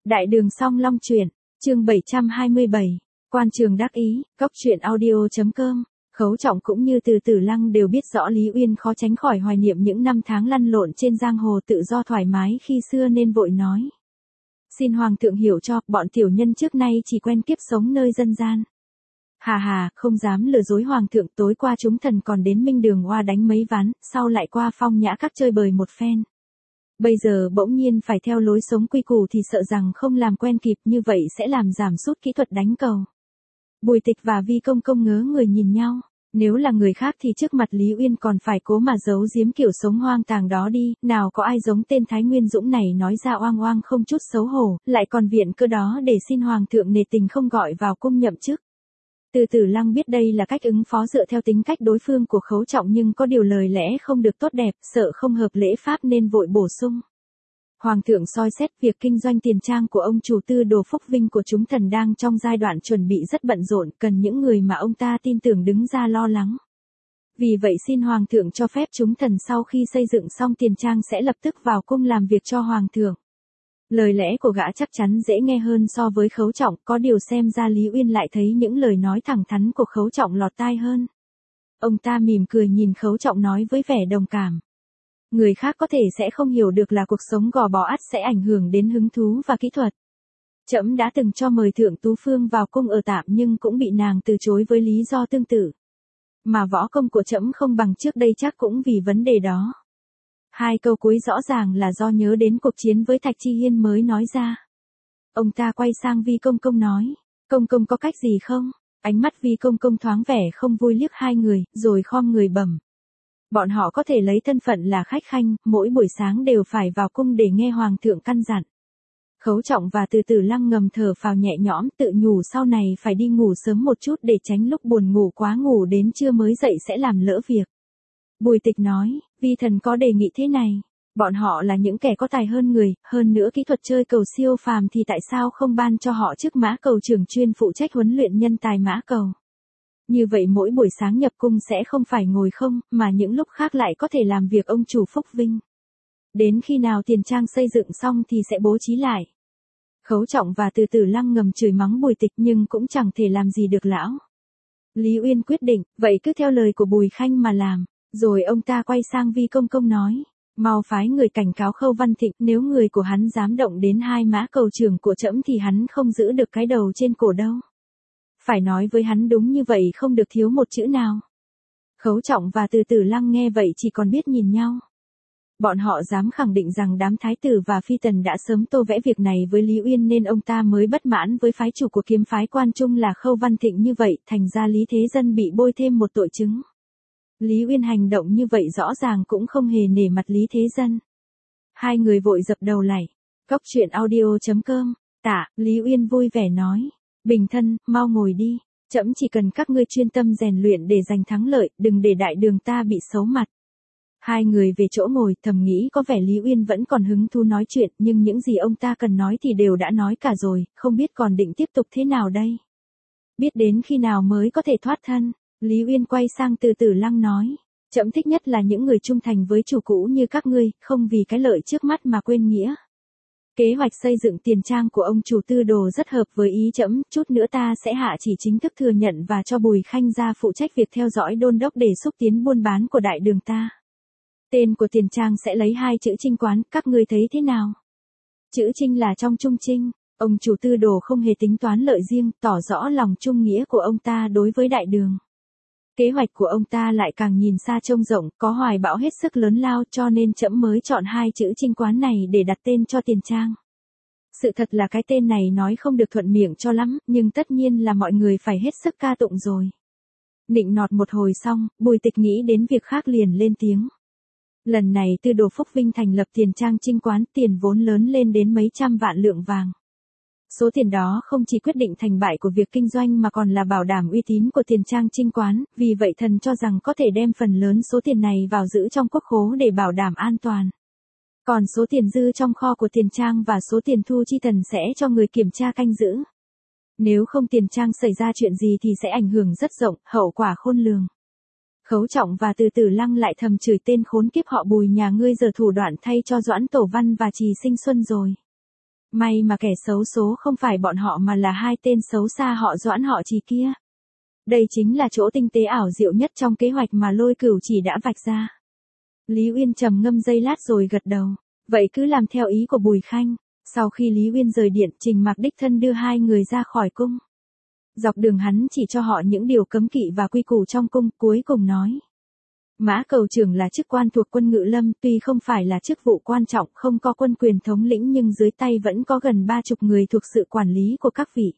Đại đường Song Long truyện, chương 727, quan trường đắc ý, góc truyện audio.com. Khấu Trọng cũng như Từ Tử Lăng đều biết rõ Lý Uyên khó tránh khỏi hoài niệm những năm tháng lăn lộn trên giang hồ tự do thoải mái khi xưa nên vội nói. Xin Hoàng thượng hiểu cho, bọn tiểu nhân trước nay chỉ quen kiếp sống nơi dân gian. Hà hà, không dám lừa dối Hoàng thượng, tối qua chúng thần còn đến Minh Đường Oa đánh mấy ván, sau lại qua Phong Nhã Các chơi bời một phen. Bây giờ bỗng nhiên phải theo lối sống quy củ thì sợ rằng không làm quen kịp, như vậy sẽ làm giảm sút kỹ thuật đánh cầu. Bùi Tịch và Vi Công Công ngớ người nhìn nhau, nếu là người khác thì trước mặt Lý Uyên còn phải cố mà giấu giếm kiểu sống hoang tàng đó đi, nào có ai giống tên Thái Nguyên Dũng này nói ra oang oang không chút xấu hổ, lại còn viện cơ đó để xin Hoàng thượng nể tình không gọi vào cung nhậm chức. Từ Tử Lăng biết đây là cách ứng phó dựa theo tính cách đối phương của Khấu Trọng, nhưng có điều lời lẽ không được tốt đẹp, sợ không hợp lễ pháp nên vội bổ sung. Hoàng thượng soi xét việc kinh doanh tiền trang của ông chủ Tư Đồ Phúc Vinh của chúng thần đang trong giai đoạn chuẩn bị rất bận rộn, cần những người mà ông ta tin tưởng đứng ra lo lắng. Vì vậy xin Hoàng thượng cho phép chúng thần sau khi xây dựng xong tiền trang sẽ lập tức vào cung làm việc cho Hoàng thượng. Lời lẽ của gã chắc chắn dễ nghe hơn so với Khấu Trọng, có điều xem ra Lý Uyên lại thấy những lời nói thẳng thắn của Khấu Trọng lọt tai hơn. Ông ta mỉm cười nhìn Khấu Trọng nói với vẻ đồng cảm. Người khác có thể sẽ không hiểu được là cuộc sống gò bó ắt sẽ ảnh hưởng đến hứng thú và kỹ thuật. Trẫm đã từng cho mời Thượng Tú Phương vào cung ở tạm nhưng cũng bị nàng từ chối với lý do tương tự. Mà võ công của trẫm không bằng trước đây chắc cũng vì vấn đề đó. Hai câu cuối rõ ràng là do nhớ đến cuộc chiến với Thạch Chi Hiên mới nói ra. Ông ta quay sang Vi Công Công nói, Công Công có cách gì không? Ánh mắt Vi Công Công thoáng vẻ không vui liếc hai người, rồi khom người bẩm. Bọn họ có thể lấy thân phận là khách khanh, mỗi buổi sáng đều phải vào cung để nghe Hoàng thượng căn dặn. Khấu Trọng và Từ Tử Lăng ngầm thở phào nhẹ nhõm, tự nhủ sau này phải đi ngủ sớm một chút để tránh lúc buồn ngủ quá ngủ đến trưa mới dậy sẽ làm lỡ việc. Bùi Tịch nói, Vi thần có đề nghị thế này, bọn họ là những kẻ có tài hơn người, hơn nữa kỹ thuật chơi cầu siêu phàm thì tại sao không ban cho họ chức mã cầu trưởng chuyên phụ trách huấn luyện nhân tài mã cầu. Như vậy mỗi buổi sáng nhập cung sẽ không phải ngồi không, mà những lúc khác lại có thể làm việc ông chủ Phúc Vinh. Đến khi nào tiền trang xây dựng xong thì sẽ bố trí lại. Khấu Trọng và Từ Tử Lăng ngầm chửi mắng Bùi Tịch nhưng cũng chẳng thể làm gì được lão. Lý Uyên quyết định, vậy cứ theo lời của Bùi Khanh mà làm. Rồi ông ta quay sang Vi Công Công nói, mau phái người cảnh cáo Khâu Văn Thịnh, nếu người của hắn dám động đến hai mã cầu trưởng của trẫm thì hắn không giữ được cái đầu trên cổ đâu. Phải nói với hắn đúng như vậy, không được thiếu một chữ nào. Khấu Trọng và Từ Tử Lăng nghe vậy chỉ còn biết nhìn nhau. Bọn họ dám khẳng định rằng đám thái tử và phi tần đã sớm tô vẽ việc này với Lý Uyên nên ông ta mới bất mãn với phái chủ của kiếm phái Quan Trung là Khâu Văn Thịnh như vậy, thành ra Lý Thế Dân bị bôi thêm một tội chứng. Lý Uyên hành động như vậy rõ ràng cũng không hề nể mặt Lý Thế Dân. Hai người vội dập đầu lạy. Góc truyện audio.com. Tạ, Lý Uyên vui vẻ nói. Bình thân, mau ngồi đi. Trẫm chỉ cần các ngươi chuyên tâm rèn luyện để giành thắng lợi, đừng để đại đường ta bị xấu mặt. Hai người về chỗ ngồi, thầm nghĩ có vẻ Lý Uyên vẫn còn hứng thú nói chuyện, nhưng những gì ông ta cần nói thì đều đã nói cả rồi, không biết còn định tiếp tục thế nào đây. Biết đến khi nào mới có thể thoát thân. Lý Uyên quay sang Từ Tử Lăng nói, trẫm thích nhất là những người trung thành với chủ cũ như các ngươi, không vì cái lợi trước mắt mà quên nghĩa. Kế hoạch xây dựng tiền trang của ông chủ Tư Đồ rất hợp với ý trẫm, chút nữa ta sẽ hạ chỉ chính thức thừa nhận và cho Bùi Khanh ra phụ trách việc theo dõi đôn đốc để xúc tiến buôn bán của đại đường ta. Tên của tiền trang sẽ lấy hai chữ Trinh Quán, các ngươi thấy thế nào? Chữ Trinh là trong Trung Trinh. Ông chủ Tư Đồ không hề tính toán lợi riêng, tỏ rõ lòng trung nghĩa của ông ta đối với đại đường. Kế hoạch của ông ta lại càng nhìn xa trông rộng, có hoài bão hết sức lớn lao, cho nên trẫm mới chọn hai chữ Trinh Quán này để đặt tên cho tiền trang. Sự thật là cái tên này nói không được thuận miệng cho lắm, nhưng tất nhiên là mọi người phải hết sức ca tụng rồi. Nịnh nọt một hồi xong, Bùi Tịch nghĩ đến việc khác liền lên tiếng. Lần này Tư Đồ Phúc Vinh thành lập tiền trang Trinh Quán, tiền vốn lớn lên đến mấy trăm vạn lượng vàng. Số tiền đó không chỉ quyết định thành bại của việc kinh doanh mà còn là bảo đảm uy tín của tiền trang Trinh Quán, vì vậy thần cho rằng có thể đem phần lớn số tiền này vào giữ trong quốc khố để bảo đảm an toàn. Còn số tiền dư trong kho của tiền trang và số tiền thu chi thần sẽ cho người kiểm tra canh giữ. Nếu không tiền trang xảy ra chuyện gì thì sẽ ảnh hưởng rất rộng, hậu quả khôn lường. Khấu Trọng và Từ Tử Lăng lại thầm chửi tên khốn kiếp họ Bùi nhà ngươi giờ thủ đoạn thay cho Doãn Tổ Văn và Trì Sinh Xuân rồi. May mà kẻ xấu số không phải bọn họ mà là hai tên xấu xa họ Doãn họ Trì kia. Đây chính là chỗ tinh tế ảo diệu nhất trong kế hoạch mà Lôi Cửu chỉ đã vạch ra. Lý Uyên trầm ngâm giây lát rồi gật đầu. Vậy cứ làm theo ý của Bùi Khanh. Sau khi Lý Uyên rời điện, Trình Mạc đích thân đưa hai người ra khỏi cung. Dọc đường hắn chỉ cho họ những điều cấm kỵ và quy củ trong cung, cuối cùng nói. Mã Cầu trưởng là chức quan thuộc quân Ngự Lâm, tuy không phải là chức vụ quan trọng, không có quân quyền thống lĩnh nhưng dưới tay vẫn có gần 30 người thuộc sự quản lý của các vị.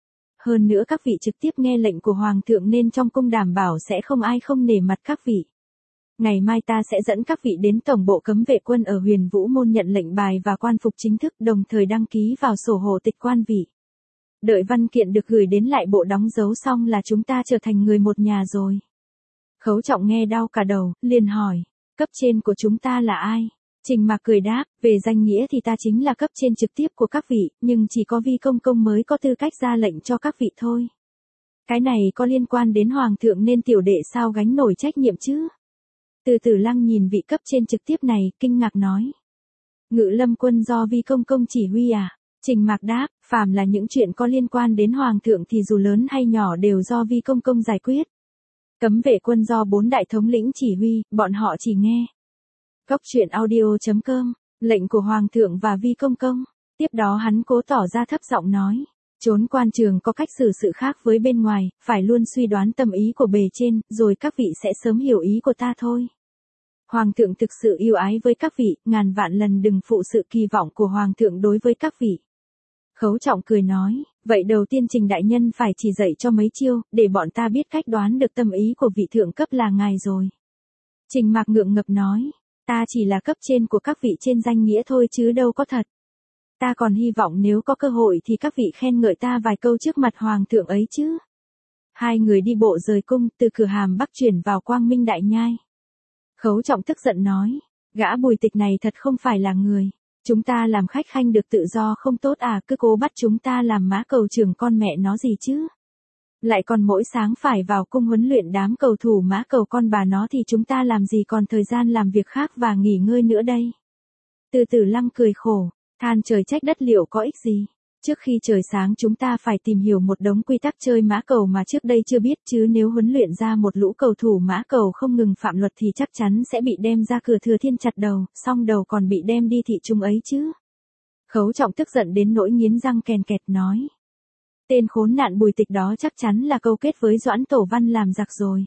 Hơn nữa các vị trực tiếp nghe lệnh của Hoàng thượng nên trong cung đảm bảo sẽ không ai không nể mặt các vị. Ngày mai ta sẽ dẫn các vị đến tổng bộ cấm vệ quân ở Huyền Vũ Môn nhận lệnh bài và quan phục chính thức, đồng thời đăng ký vào sổ hộ tịch quan vị. Đợi văn kiện được gửi đến lại bộ đóng dấu xong là chúng ta trở thành người một nhà rồi. Khấu Trọng nghe đau cả đầu, liền hỏi, cấp trên của chúng ta là ai? Trình Mạc cười đáp, về danh nghĩa thì ta chính là cấp trên trực tiếp của các vị, nhưng chỉ có Vi Công Công mới có tư cách ra lệnh cho các vị thôi. Cái này có liên quan đến Hoàng thượng nên tiểu đệ sao gánh nổi trách nhiệm chứ? Từ Tử Lăng nhìn vị cấp trên trực tiếp này, kinh ngạc nói. Ngự Lâm quân do Vi Công Công chỉ huy à? Trình Mạc đáp, phàm là những chuyện có liên quan đến Hoàng thượng thì dù lớn hay nhỏ đều do Vi Công Công giải quyết. Cấm vệ quân do 4 đại thống lĩnh chỉ huy, bọn họ chỉ nghe. Cóc truyện audio.com, lệnh của Hoàng thượng và Vi Công Công. Tiếp đó hắn cố tỏ ra thấp giọng nói. Trốn quan trường có cách xử sự khác với bên ngoài, phải luôn suy đoán tâm ý của bề trên, rồi các vị sẽ sớm hiểu ý của ta thôi. Hoàng thượng thực sự yêu ái với các vị, ngàn vạn lần đừng phụ sự kỳ vọng của Hoàng thượng đối với các vị. Khấu Trọng cười nói, vậy đầu tiên Trình đại nhân phải chỉ dạy cho mấy chiêu, để bọn ta biết cách đoán được tâm ý của vị thượng cấp là ngài rồi. Trình Mạc ngượng ngập nói, ta chỉ là cấp trên của các vị trên danh nghĩa thôi chứ đâu có thật. Ta còn hy vọng nếu có cơ hội thì các vị khen ngợi ta vài câu trước mặt Hoàng thượng ấy chứ. Hai người đi bộ rời cung, từ cửa Hàm Bắc chuyển vào Quang Minh Đại Nhai. Khấu Trọng tức giận nói, gã Bùi Tịch này thật không phải là người. Chúng ta làm khách khanh được tự do không tốt à, cứ cố bắt chúng ta làm Mã Cầu trưởng con mẹ nó gì chứ. Lại còn mỗi sáng phải vào cung huấn luyện đám cầu thủ Mã Cầu con bà nó thì chúng ta làm gì còn thời gian làm việc khác và nghỉ ngơi nữa đây. Từ Tử Lăng cười khổ, than trời trách đất liệu có ích gì. Trước khi trời sáng chúng ta phải tìm hiểu một đống quy tắc chơi Mã Cầu mà trước đây chưa biết chứ nếu huấn luyện ra một lũ cầu thủ Mã Cầu không ngừng phạm luật thì chắc chắn sẽ bị đem ra cửa Thừa Thiên chặt đầu, xong đầu còn bị đem đi thị trung ấy chứ. Khấu Trọng tức giận đến nỗi nghiến răng kèn kẹt nói. Tên khốn nạn Bùi Tịch đó chắc chắn là câu kết với Doãn Tổ Văn làm giặc rồi.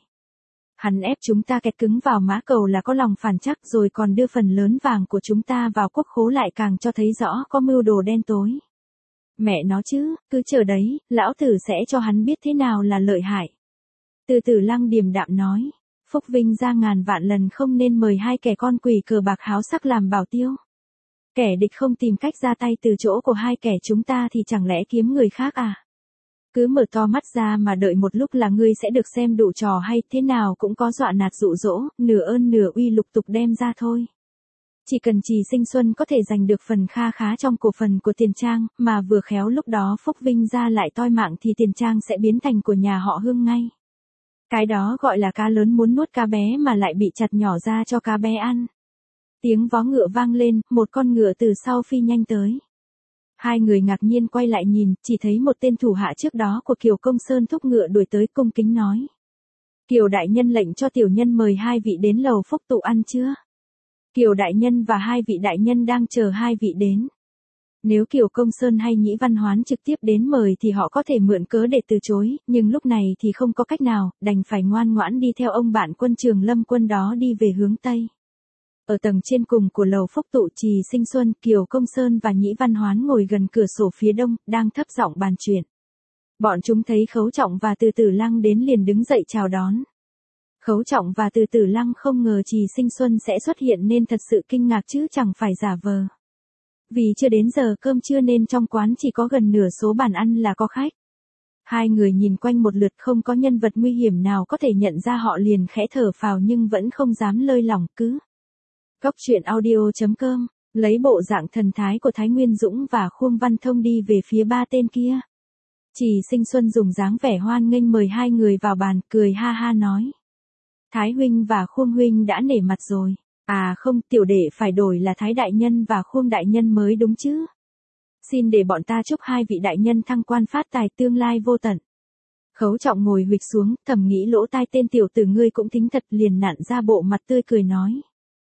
Hắn ép chúng ta kẹt cứng vào Mã Cầu là có lòng phản chắc rồi còn đưa phần lớn vàng của chúng ta vào quốc khố lại càng cho thấy rõ có mưu đồ đen tối. Mẹ nó chứ, cứ chờ đấy, lão tử sẽ cho hắn biết thế nào là lợi hại. Từ Tử Lăng điềm đạm nói, Phúc Vinh ra ngàn vạn lần không nên mời hai kẻ con quỷ cờ bạc háo sắc làm bảo tiêu. Kẻ địch không tìm cách ra tay từ chỗ của hai kẻ chúng ta thì chẳng lẽ kiếm người khác à? Cứ mở to mắt ra mà đợi một lúc là ngươi sẽ được xem đủ trò hay, thế nào cũng có dọa nạt dụ dỗ, nửa ơn nửa uy lục tục đem ra thôi. Chỉ cần Trì Sinh Xuân có thể giành được phần kha khá trong cổ phần của Tiền Trang, mà vừa khéo lúc đó Phúc Vinh ra lại toi mạng thì Tiền Trang sẽ biến thành của nhà họ Hương ngay. Cái đó gọi là cá lớn muốn nuốt cá bé mà lại bị chặt nhỏ ra cho cá bé ăn. Tiếng vó ngựa vang lên, một con ngựa từ sau phi nhanh tới. Hai người ngạc nhiên quay lại nhìn, chỉ thấy một tên thủ hạ trước đó của Kiều Công Sơn thúc ngựa đuổi tới cung kính nói. Kiều đại nhân lệnh cho tiểu nhân mời hai vị đến lầu Phúc tụ ăn chưa? Kiều đại nhân và hai vị đại nhân đang chờ hai vị đến. Nếu Kiều Công Sơn hay Nhĩ Văn Hoán trực tiếp đến mời thì họ có thể mượn cớ để từ chối, nhưng lúc này thì không có cách nào, đành phải ngoan ngoãn đi theo ông bạn quân Trường Lâm Quân đó đi về hướng Tây. Ở tầng trên cùng của lầu Phúc tụ Trì Sinh Xuân, Kiều Công Sơn và Nhĩ Văn Hoán ngồi gần cửa sổ phía đông, đang thấp giọng bàn chuyện. Bọn chúng thấy Khấu Trọng và Từ Tử Lăng đến liền đứng dậy chào đón. Khấu Trọng và Từ Tử Lăng không ngờ Trì Sinh Xuân sẽ xuất hiện nên thật sự kinh ngạc chứ chẳng phải giả vờ. Vì chưa đến giờ cơm trưa nên trong quán chỉ có gần nửa số bàn ăn là có khách. Hai người nhìn quanh một lượt không có nhân vật nguy hiểm nào có thể nhận ra họ liền khẽ thở phào nhưng vẫn không dám lơi lỏng cứ. Cóc truyện audio.com, lấy bộ dạng thần thái của Thái Nguyên Dũng và Khuông Văn Thông đi về phía ba tên kia. Trì Sinh Xuân dùng dáng vẻ hoan nghênh mời hai người vào bàn, cười ha ha nói. Thái huynh và Khuông huynh đã nể mặt rồi. À không, tiểu đệ phải đổi là Thái đại nhân và Khuông đại nhân mới đúng chứ. Xin để bọn ta chúc hai vị đại nhân thăng quan phát tài tương lai vô tận. Khấu Trọng ngồi huỵch xuống, thầm nghĩ lỗ tai tên tiểu tử ngươi cũng tính thật, liền nặn ra bộ mặt tươi cười nói.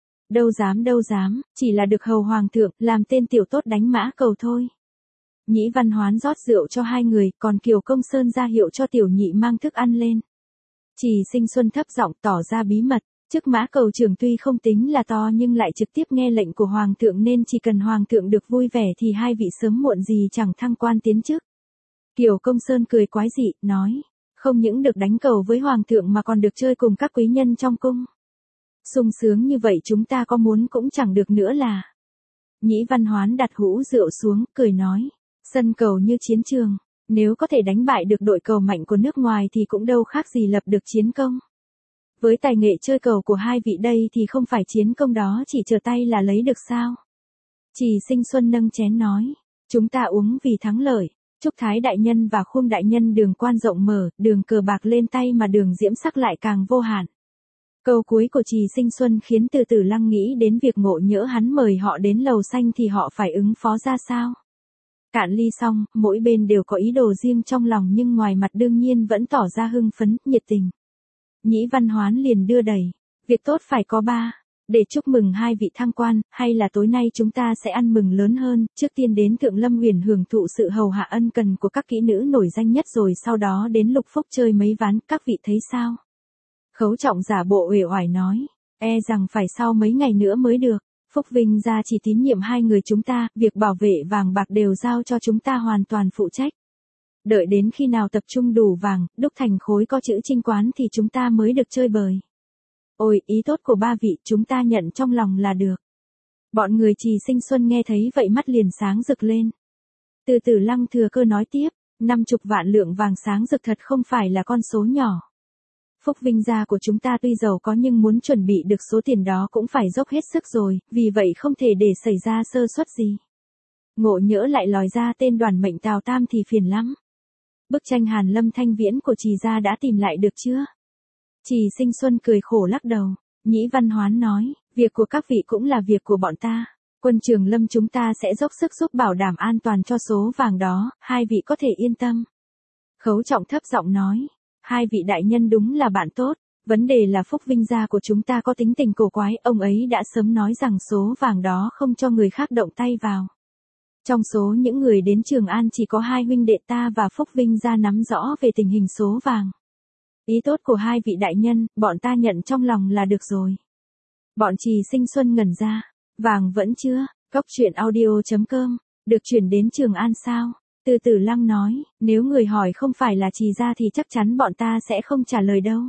Đâu dám, chỉ là được hầu hoàng thượng, làm tên tiểu tốt đánh mã cầu thôi. Nhĩ Văn Hoán rót rượu cho hai người, còn Kiều Công Sơn ra hiệu cho tiểu nhị mang thức ăn lên. Trì Sinh Xuân thấp giọng tỏ ra bí mật, chức mã cầu trưởng tuy không tính là to nhưng lại trực tiếp nghe lệnh của hoàng thượng nên chỉ cần hoàng thượng được vui vẻ thì hai vị sớm muộn gì chẳng thăng quan tiến chức. Kiều Công Sơn cười quái dị, nói, không những được đánh cầu với hoàng thượng mà còn được chơi cùng các quý nhân trong cung. Sung sướng như vậy chúng ta có muốn cũng chẳng được nữa là. Nhĩ Văn Hoán đặt hũ rượu xuống, cười nói, sân cầu như chiến trường, nếu có thể đánh bại được đội cầu mạnh của nước ngoài thì cũng đâu khác gì lập được chiến công. Với tài nghệ chơi cầu của hai vị đây thì không phải chiến công đó chỉ trở tay là lấy được sao. Trì Sinh Xuân nâng chén nói, chúng ta uống vì thắng lợi, chúc Thái đại nhân và Khung đại nhân đường quan rộng mở, đường cờ bạc lên tay mà đường diễm sắc lại càng vô hạn. Câu cuối của Trì Sinh Xuân khiến Từ Tử Lăng nghĩ đến việc Ngộ Nhỡ hắn mời họ đến lầu xanh thì họ phải ứng phó ra sao. Cạn ly xong, mỗi bên đều có ý đồ riêng trong lòng nhưng ngoài mặt đương nhiên vẫn tỏ ra hưng phấn, nhiệt tình. Nhĩ Văn Hoán liền đưa đẩy, việc tốt phải có ba, để chúc mừng hai vị thăng quan, hay là tối nay chúng ta sẽ ăn mừng lớn hơn, trước tiên đến Thượng Lâm Huyền hưởng thụ sự hầu hạ ân cần của các kỹ nữ nổi danh nhất rồi sau đó đến Lục Phúc chơi mấy ván, các vị thấy sao? Khấu Trọng giả bộ uể oải nói, rằng phải sau mấy ngày nữa mới được. Phúc Vinh gia chỉ tín nhiệm hai người chúng ta, việc bảo vệ vàng bạc đều giao cho chúng ta hoàn toàn phụ trách. Đợi đến khi nào tập trung đủ vàng, đúc thành khối có chữ Trinh Quán thì chúng ta mới được chơi bời. Ôi, ý tốt của ba vị, chúng ta nhận trong lòng là được. Bọn người Trì Sinh Xuân nghe thấy vậy mắt liền sáng rực lên. Từ Tử Lăng thừa cơ nói tiếp, 50 vạn lượng vàng sáng rực thật không phải là con số nhỏ. Phúc Vinh gia của chúng ta tuy giàu có nhưng muốn chuẩn bị được số tiền đó cũng phải dốc hết sức rồi, vì vậy không thể để xảy ra sơ suất gì. Ngộ Nhỡ lại lòi ra tên Đoàn Mệnh Tào Tam thì phiền lắm. Bức tranh Hàn Lâm Thanh Viễn của Trì gia đã tìm lại được chưa? Trì Sinh Xuân cười khổ lắc đầu, Nhĩ Văn Hoán nói, việc của các vị cũng là việc của bọn ta. Quân Trường Lâm chúng ta sẽ dốc sức giúp bảo đảm an toàn cho số vàng đó, hai vị có thể yên tâm. Khấu Trọng thấp giọng nói, hai vị đại nhân đúng là bạn tốt, vấn đề là Phúc Vinh gia của chúng ta có tính tình cổ quái, ông ấy đã sớm nói rằng số vàng đó không cho người khác động tay vào. Trong số những người đến Trường An chỉ có hai huynh đệ ta và Phúc Vinh gia nắm rõ về tình hình số vàng. Ý tốt của hai vị đại nhân, bọn ta nhận trong lòng là được rồi. Bọn Trì Sinh Xuân ngẩn ra, vàng vẫn chưa, Cóc Truyện Audio.com, được chuyển đến Trường An sao? Từ Tử Lăng nói, nếu người hỏi không phải là Trì gia thì chắc chắn bọn ta sẽ không trả lời đâu.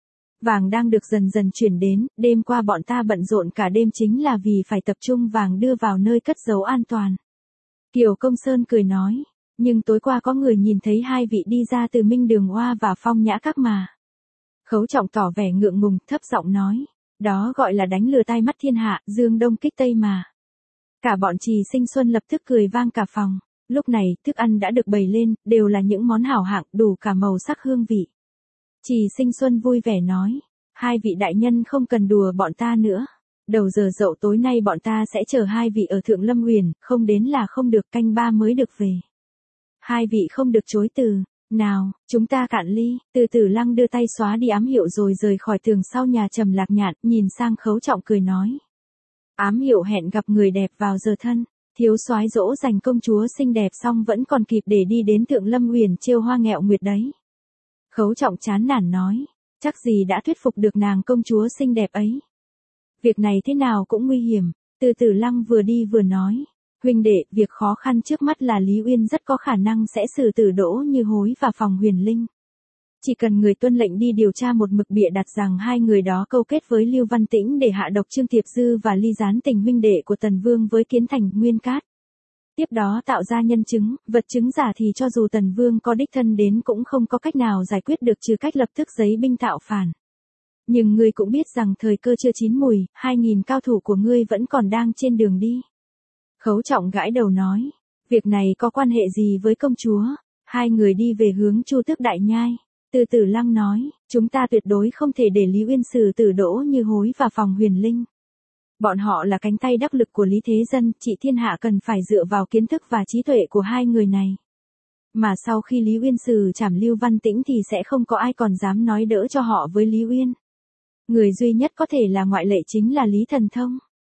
Vàng đang được dần dần chuyển đến, đêm qua bọn ta bận rộn cả đêm chính là vì phải tập trung vàng đưa vào nơi cất giấu an toàn. Kiều Công Sơn cười nói, nhưng tối qua có người nhìn thấy hai vị đi ra từ Minh Đường Hoa và Phong Nhã Các mà. Khấu Trọng tỏ vẻ ngượng ngùng, thấp giọng nói, đó gọi là đánh lừa tai mắt thiên hạ, dương đông kích tây mà. Cả bọn Trì Sinh Xuân lập tức cười vang cả phòng. Lúc này, thức ăn đã được bày lên, đều là những món hảo hạng, đủ cả màu sắc hương vị. Trì Sinh Xuân vui vẻ nói, hai vị đại nhân không cần đùa bọn ta nữa. Đầu giờ dậu tối nay bọn ta sẽ chờ hai vị ở Thượng Lâm Huyền, không đến là không được, canh ba mới được về. Hai vị không được chối từ, nào, chúng ta cạn ly. Từ Tử Lăng đưa tay xóa đi ám hiệu rồi rời khỏi tường sau nhà trầm lạc nhạn, nhìn sang Khấu Trọng cười nói. Ám hiệu hẹn gặp người đẹp vào giờ thân. Thiếu soái dỗ dành công chúa xinh đẹp xong vẫn còn kịp để đi đến Thượng Lâm Huyền trêu hoa nghẹo nguyệt đấy. Khấu Trọng chán nản nói, chắc gì đã thuyết phục được nàng công chúa xinh đẹp ấy. Việc này thế nào cũng nguy hiểm. Từ Tử Lăng vừa đi vừa nói, huynh đệ, việc khó khăn trước mắt là Lý Uyên rất có khả năng sẽ xử tử Đỗ Như Hối và Phòng Huyền Linh. Chỉ cần người tuân lệnh đi điều tra một mực bịa đặt rằng hai người đó câu kết với Lưu Văn Tĩnh để hạ độc Trương Thiệp Dư và ly gián tình huynh đệ của Tần Vương với Kiến Thành, Nguyên Cát. Tiếp đó tạo ra nhân chứng, vật chứng giả thì cho dù Tần Vương có đích thân đến cũng không có cách nào giải quyết được trừ cách lập tức giấy binh tạo phản. Nhưng ngươi cũng biết rằng thời cơ chưa chín mùi, 2.000 cao thủ của ngươi vẫn còn đang trên đường đi. Khấu Trọng gãi đầu nói, việc này có quan hệ gì với công chúa? Hai người đi về hướng Chu Tước Đại Nhai. Từ Tử Lăng nói, chúng ta tuyệt đối không thể để Lý Uyên xử tử Đỗ Như Hối và Phòng Huyền Linh. Bọn họ là cánh tay đắc lực của Lý Thế Dân, trị thiên hạ cần phải dựa vào kiến thức và trí tuệ của hai người này. Mà sau khi Lý Uyên xử trảm Lưu Văn Tĩnh thì sẽ không có ai còn dám nói đỡ cho họ với Lý Uyên. Người duy nhất có thể là ngoại lệ chính là Lý Thần Thông.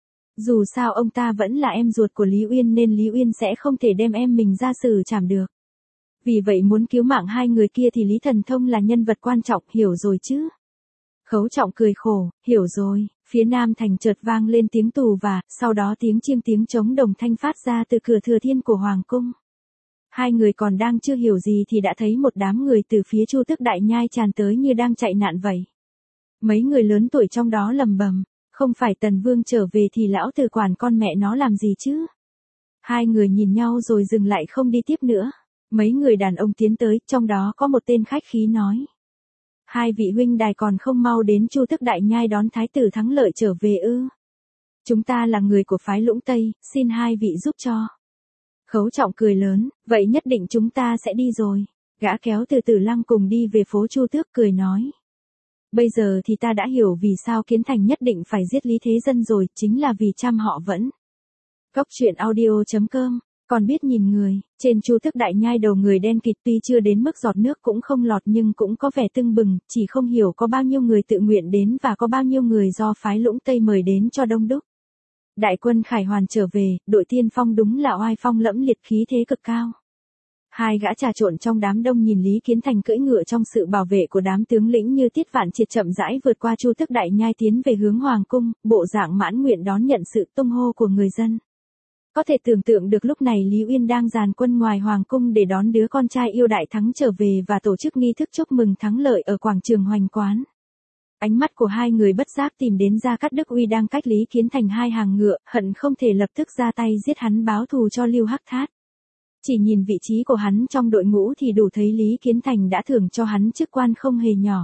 Dù sao ông ta vẫn là em ruột của Lý Uyên nên Lý Uyên sẽ không thể đem em mình ra xử trảm được. Vì vậy muốn cứu mạng hai người kia thì Lý Thần Thông là nhân vật quan trọng, hiểu rồi chứ? Khấu Trọng cười khổ, hiểu rồi. Phía Nam Thành chợt vang lên tiếng tù và, sau đó tiếng chiêng tiếng trống đồng thanh phát ra từ cửa Thừa Thiên của Hoàng cung. Hai người còn đang chưa hiểu gì thì đã thấy một đám người từ phía Chu Tước Đại Nhai tràn tới như đang chạy nạn vậy. Mấy người lớn tuổi trong đó lầm bầm, không phải Tần Vương trở về thì lão tử quản con mẹ nó làm gì chứ? Hai người nhìn nhau rồi dừng lại không đi tiếp nữa. Mấy người đàn ông tiến tới, trong đó có một tên khách khí nói. Hai vị huynh đài còn không mau đến Chu Tước Đại Nhai đón thái tử thắng lợi trở về ư? Chúng ta là người của phái Lũng Tây, xin hai vị giúp cho. Khấu Trọng cười lớn, vậy nhất định chúng ta sẽ đi rồi. Gã kéo Từ Tử Lăng cùng đi về phố Chu Tước cười nói. Bây giờ thì ta đã hiểu vì sao Kiến Thành nhất định phải giết Lý Thế Dân rồi, chính là vì trăm họ vẫn. Góc truyện audio.com, còn biết nhìn người, trên Chu Tước Đại Nhai đầu người đen kịt tuy chưa đến mức giọt nước cũng không lọt nhưng cũng có vẻ tưng bừng, chỉ không hiểu có bao nhiêu người tự nguyện đến và có bao nhiêu người do phái Lũng Tây mời đến cho đông đúc. Đại quân Khải Hoàn trở về, đội tiên phong đúng là oai phong lẫm liệt khí thế cực cao. Hai gã trà trộn trong đám đông nhìn Lý Kiến Thành cưỡi ngựa trong sự bảo vệ của đám tướng lĩnh như Tiết Vạn Triệt chậm rãi vượt qua Chu Tước Đại Nhai tiến về hướng Hoàng cung, bộ dạng mãn nguyện đón nhận sự tung hô của người dân. Có thể tưởng tượng được lúc này Lý Uyên đang dàn quân ngoài Hoàng cung để đón đứa con trai yêu đại thắng trở về và tổ chức nghi thức chúc mừng thắng lợi ở quảng trường Hoành Quán. Ánh mắt của hai người bất giác tìm đến Gia Cát Đức Uy đang cách Lý Kiến Thành hai hàng ngựa, hận không thể lập tức ra tay giết hắn báo thù cho Lưu Hắc Thát. Chỉ nhìn vị trí của hắn trong đội ngũ thì đủ thấy Lý Kiến Thành đã thưởng cho hắn chức quan không hề nhỏ.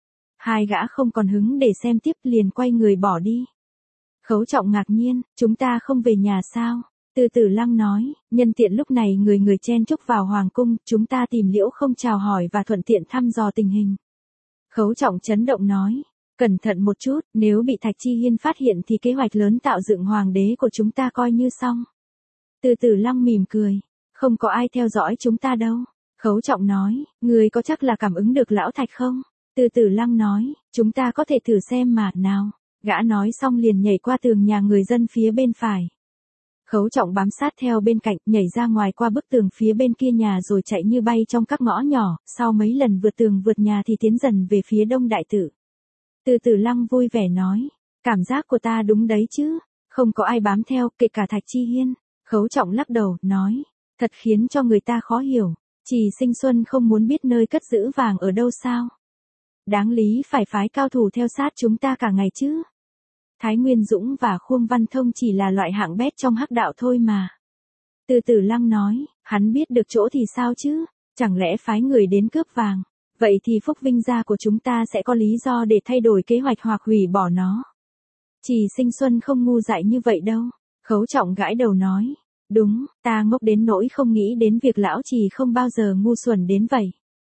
Hai gã không còn hứng để xem tiếp liền quay người bỏ đi. Khấu Trọng ngạc nhiên, chúng ta không về nhà sao? Từ Tử Lăng nói, nhân tiện lúc này người người chen chúc vào Hoàng cung, chúng ta tìm Liễu Không chào hỏi và thuận tiện thăm dò tình hình. Khấu Trọng chấn động nói, cẩn thận một chút, nếu bị Thạch Chi Hiên phát hiện thì kế hoạch lớn tạo dựng hoàng đế của chúng ta coi như xong. Từ Tử Lăng mỉm cười, không có ai theo dõi chúng ta đâu. Khấu Trọng nói, người có chắc là cảm ứng được lão Thạch không? Từ Tử Lăng nói, chúng ta có thể thử xem mà, nào. Gã nói xong liền nhảy qua tường nhà người dân phía bên phải. Khấu Trọng bám sát theo bên cạnh, nhảy ra ngoài qua bức tường phía bên kia nhà rồi chạy như bay trong các ngõ nhỏ, sau mấy lần vượt tường vượt nhà thì tiến dần về phía Đông Đại Tử. Từ Tử Lăng vui vẻ nói, cảm giác của ta đúng đấy chứ, không có ai bám theo, kể cả Thạch Chi Hiên. Khấu Trọng lắc đầu, nói, thật khiến cho người ta khó hiểu, Trì Sinh Xuân không muốn biết nơi cất giữ vàng ở đâu sao? Đáng lý phải phái cao thủ theo sát chúng ta cả ngày chứ. Thái Nguyên Dũng và Khuông Văn Thông chỉ là loại hạng bét trong hắc đạo thôi mà. Từ Tử Lăng nói, hắn biết được chỗ thì sao chứ, chẳng lẽ phái người đến cướp vàng, vậy thì Phúc Vinh gia của chúng ta sẽ có lý do để thay đổi kế hoạch hoặc hủy bỏ nó. Trì Sinh Xuân không ngu dại như vậy đâu. Khấu Trọng gãi đầu nói, đúng, ta ngốc đến nỗi không nghĩ đến việc lão Trì không bao giờ ngu xuẩn đến vậy.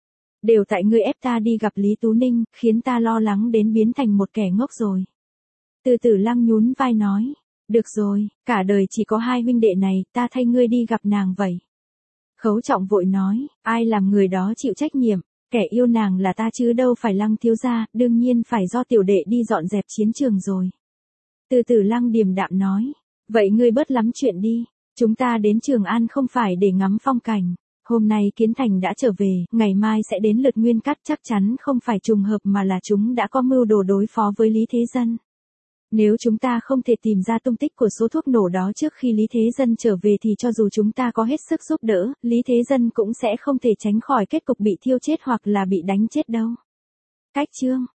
Đều tại ngươi ép ta đi gặp Lý Tú Ninh, khiến ta lo lắng đến biến thành một kẻ ngốc rồi. Từ Tử Lăng nhún vai nói, được rồi, cả đời chỉ có hai huynh đệ này, ta thay ngươi đi gặp nàng vậy. Khấu Trọng vội nói, ai làm người đó chịu trách nhiệm, kẻ yêu nàng là ta chứ đâu phải Lăng thiếu gia, đương nhiên phải do tiểu đệ đi dọn dẹp chiến trường rồi. Từ Tử Lăng điềm đạm nói, vậy ngươi bớt lắm chuyện đi, chúng ta đến Trường An không phải để ngắm phong cảnh. Hôm nay Kiến Thành đã trở về, ngày mai sẽ đến lượt Nguyên Cát, chắc chắn không phải trùng hợp mà là chúng đã có mưu đồ đối phó với Lý Thế Dân. Nếu chúng ta không thể tìm ra tung tích của số thuốc nổ đó trước khi Lý Thế Dân trở về thì cho dù chúng ta có hết sức giúp đỡ, Lý Thế Dân cũng sẽ không thể tránh khỏi kết cục bị thiêu chết hoặc là bị đánh chết đâu. Cách chương